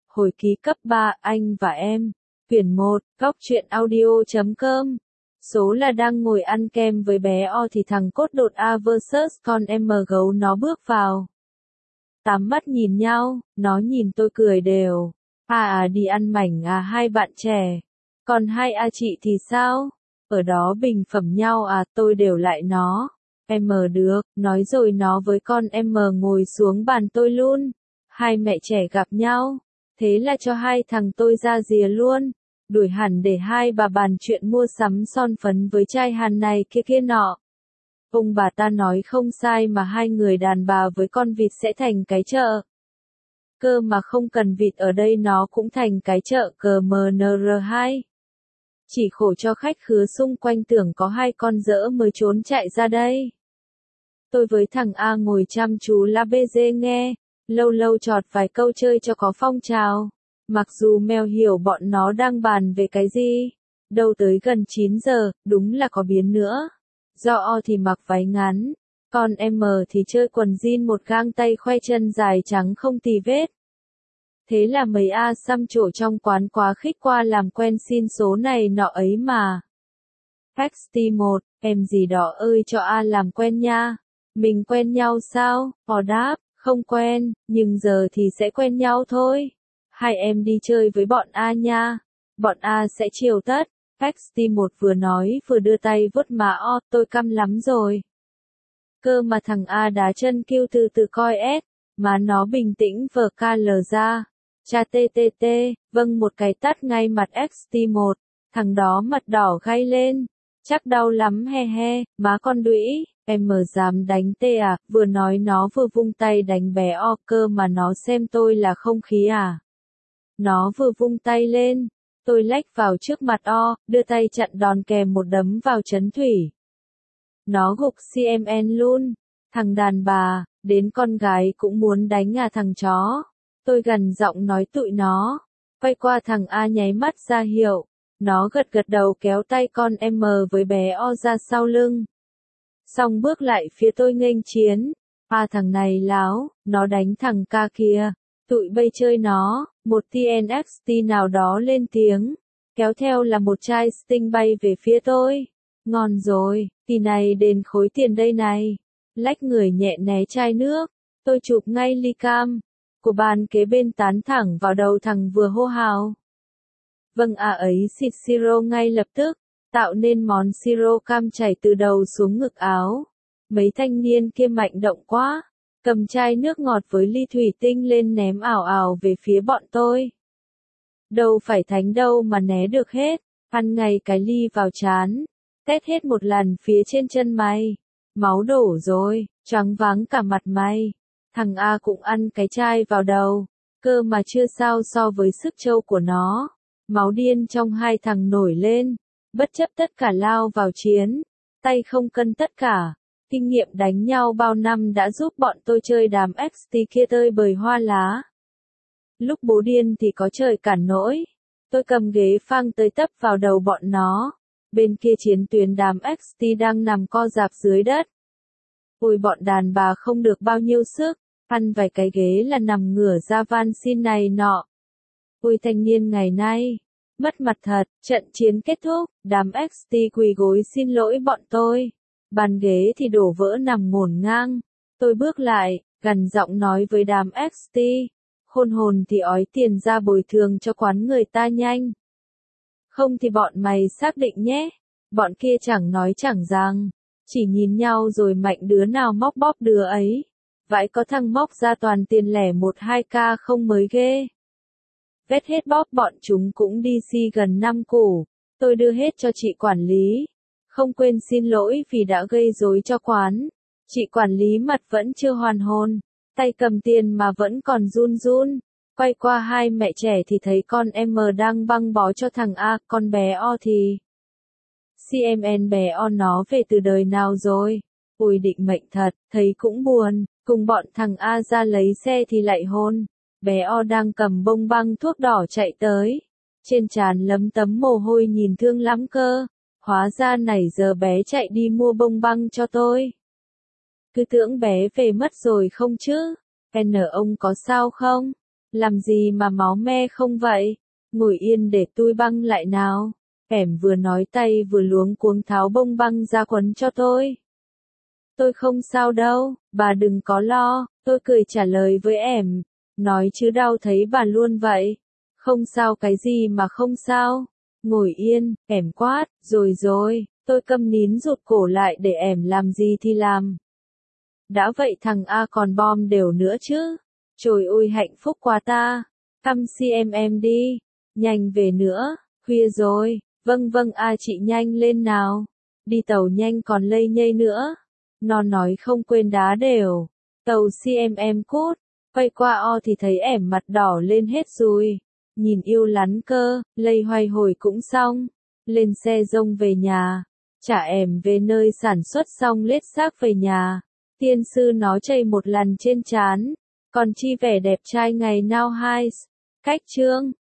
Hồi ký cấp 3, anh và em. Quyển 1, góc truyện audio.com. Số là đang ngồi ăn kem với bé O thì thằng cốt đột A vs con M gấu nó bước vào. Tám mắt nhìn nhau, nó nhìn tôi cười đều. Đi ăn mảnh à hai bạn trẻ. Còn hai chị thì sao? Ở đó bình phẩm nhau tôi đều lại nó. Được, nói rồi nó với con M ngồi xuống bàn tôi luôn. Hai mẹ trẻ gặp nhau. Thế là cho hai thằng tôi ra rìa luôn. Đuổi hẳn để hai bà bàn chuyện mua sắm son phấn với trai Hàn này kia nọ. Ông bà ta nói không sai mà hai người đàn bà với con vịt sẽ thành cái chợ. Cơ mà không cần vịt ở đây nó cũng thành cái chợ CMNR2. Chỉ khổ cho khách khứa xung quanh tưởng có hai con dỡ mới trốn chạy ra đây. Tôi với thằng A ngồi chăm chú la bê dê nghe, lâu lâu chọt vài câu chơi cho có phong trào. Mặc dù mèo hiểu bọn nó đang bàn về cái gì. Đâu tới gần 9 giờ, đúng là có biến nữa. Do O thì mặc váy ngắn, còn M thì chơi quần jean một gang tay khoe chân dài trắng không tì vết. Thế là mấy xăm trổ trong quán quá khích qua làm quen xin số này nọ ấy mà. XT1, em gì đó ơi cho làm quen nha. Mình quen nhau sao? O đáp, không quen, nhưng giờ thì sẽ quen nhau thôi. Hai em đi chơi với bọn A nha. Bọn A sẽ chiều tất. XT1 vừa nói vừa đưa tay vuốt má O, tôi căm lắm rồi. Cơ mà thằng A đá chân kêu từ từ coi S, mà nó bình tĩnh vờ KL ra. Cha TTT, vâng một cái tát ngay mặt XT1, thằng đó mặt đỏ gay lên. Chắc đau lắm he he, má con đũy, em dám đánh tê vừa nói nó vừa vung tay đánh bé O, cơ mà nó xem tôi là không khí Nó vừa vung tay lên, tôi lách vào trước mặt O, đưa tay chặn đòn kèm một đấm vào trấn thủy. Nó gục CMN luôn, thằng đàn bà, đến con gái cũng muốn đánh thằng chó. Tôi gần giọng nói tụi nó, quay qua thằng A nháy mắt ra hiệu, nó gật gật đầu kéo tay con M với bé O ra sau lưng. Xong bước lại phía tôi nghênh chiến, thằng này láo, nó đánh thằng K kia, tụi bây chơi nó, một TNXT nào đó lên tiếng, kéo theo là một chai Sting bay về phía tôi. Ngon rồi, kỳ này đền khối tiền đây này, lách người nhẹ né chai nước, tôi chụp ngay ly cam của bàn kế bên tán thẳng vào đầu thằng vừa hô hào. Vâng ấy xịt siro ngay lập tức, tạo nên món siro cam chảy từ đầu xuống ngực áo. Mấy thanh niên kia mạnh động quá, cầm chai nước ngọt với ly thủy tinh lên ném ảo ảo về phía bọn tôi. Đâu phải thánh đâu mà né được hết, ăn ngay cái ly vào trán, tét hết một lần phía trên chân mày. Máu đổ rồi, choáng váng cả mặt mày. Thằng A cũng ăn cái chai vào đầu, cơ mà chưa sao so với sức trâu của nó. Máu điên trong hai thằng nổi lên, bất chấp tất cả lao vào chiến, tay không cân tất cả. Kinh nghiệm đánh nhau bao năm đã giúp bọn tôi chơi đám XT kia tơi bời hoa lá. Lúc bố điên thì có trời cản nỗi, tôi cầm ghế phang tới tấp vào đầu bọn nó. Bên kia chiến tuyến đám XT đang nằm co rạp dưới đất. Ôi bọn đàn bà không được bao nhiêu sức, ăn vài cái ghế là nằm ngửa ra van xin này nọ. Ôi thanh niên ngày nay, mất mặt thật, trận chiến kết thúc, đám XT quỳ gối xin lỗi bọn tôi. Bàn ghế thì đổ vỡ nằm ngổn ngang. Tôi bước lại, gằn giọng nói với đám XT. Khôn hồn thì ói tiền ra bồi thường cho quán người ta nhanh. Không thì bọn mày xác định nhé. Bọn kia chẳng nói chẳng rằng, chỉ nhìn nhau rồi mạnh đứa nào móc bóp đứa ấy. Vãi có thằng móc ra toàn tiền lẻ 1-2k không mới ghê. Vét hết bóp bọn chúng cũng đi si gần 5 củ. Tôi đưa hết cho chị quản lý. Không quên xin lỗi vì đã gây rối cho quán. Chị quản lý mặt vẫn chưa hoàn hồn. Tay cầm tiền mà vẫn còn run run. Quay qua hai mẹ trẻ thì thấy con M đang băng bó cho thằng A, con bé O thì. CMN bé O nó về từ đời nào rồi? Ôi định mệnh thật, thấy cũng buồn. Cùng bọn thằng A ra lấy xe thì lại hôn. Bé O đang cầm bông băng thuốc đỏ chạy tới. Trên trán lấm tấm mồ hôi nhìn thương lắm cơ. Hóa ra nãy giờ bé chạy đi mua bông băng cho tôi. Cứ tưởng bé về mất rồi không chứ? Ông có sao không? Làm gì mà máu me không vậy? Ngồi yên để tôi băng lại nào. Em vừa nói tay vừa luống cuống tháo bông băng ra quấn cho tôi. Tôi không sao đâu, bà đừng có lo, tôi cười trả lời với em. Nói chứ đau thấy bà luôn vậy. Không sao cái gì mà không sao. Ngồi yên, em quát, rồi, tôi câm nín rụt cổ lại để em làm gì thì làm. Đã vậy thằng A còn bom đều nữa chứ. Trời ơi hạnh phúc quá ta. Thăm xem em đi. Nhanh về nữa, khuya rồi. Vâng A chị nhanh lên nào. Đi tàu nhanh còn lây nhây nữa. Nó nói không quên đá đều. Tàu CMM cút. Quay qua O thì thấy ẻm mặt đỏ lên hết rồi. Nhìn yêu lắn cơ, lây hoài hồi cũng xong. Lên xe rông về nhà. Trả ẻm về nơi sản xuất xong lết xác về nhà. Tiên sư nó chảy một lần trên trán. Còn chi vẻ đẹp trai ngày now hai. Cách chương.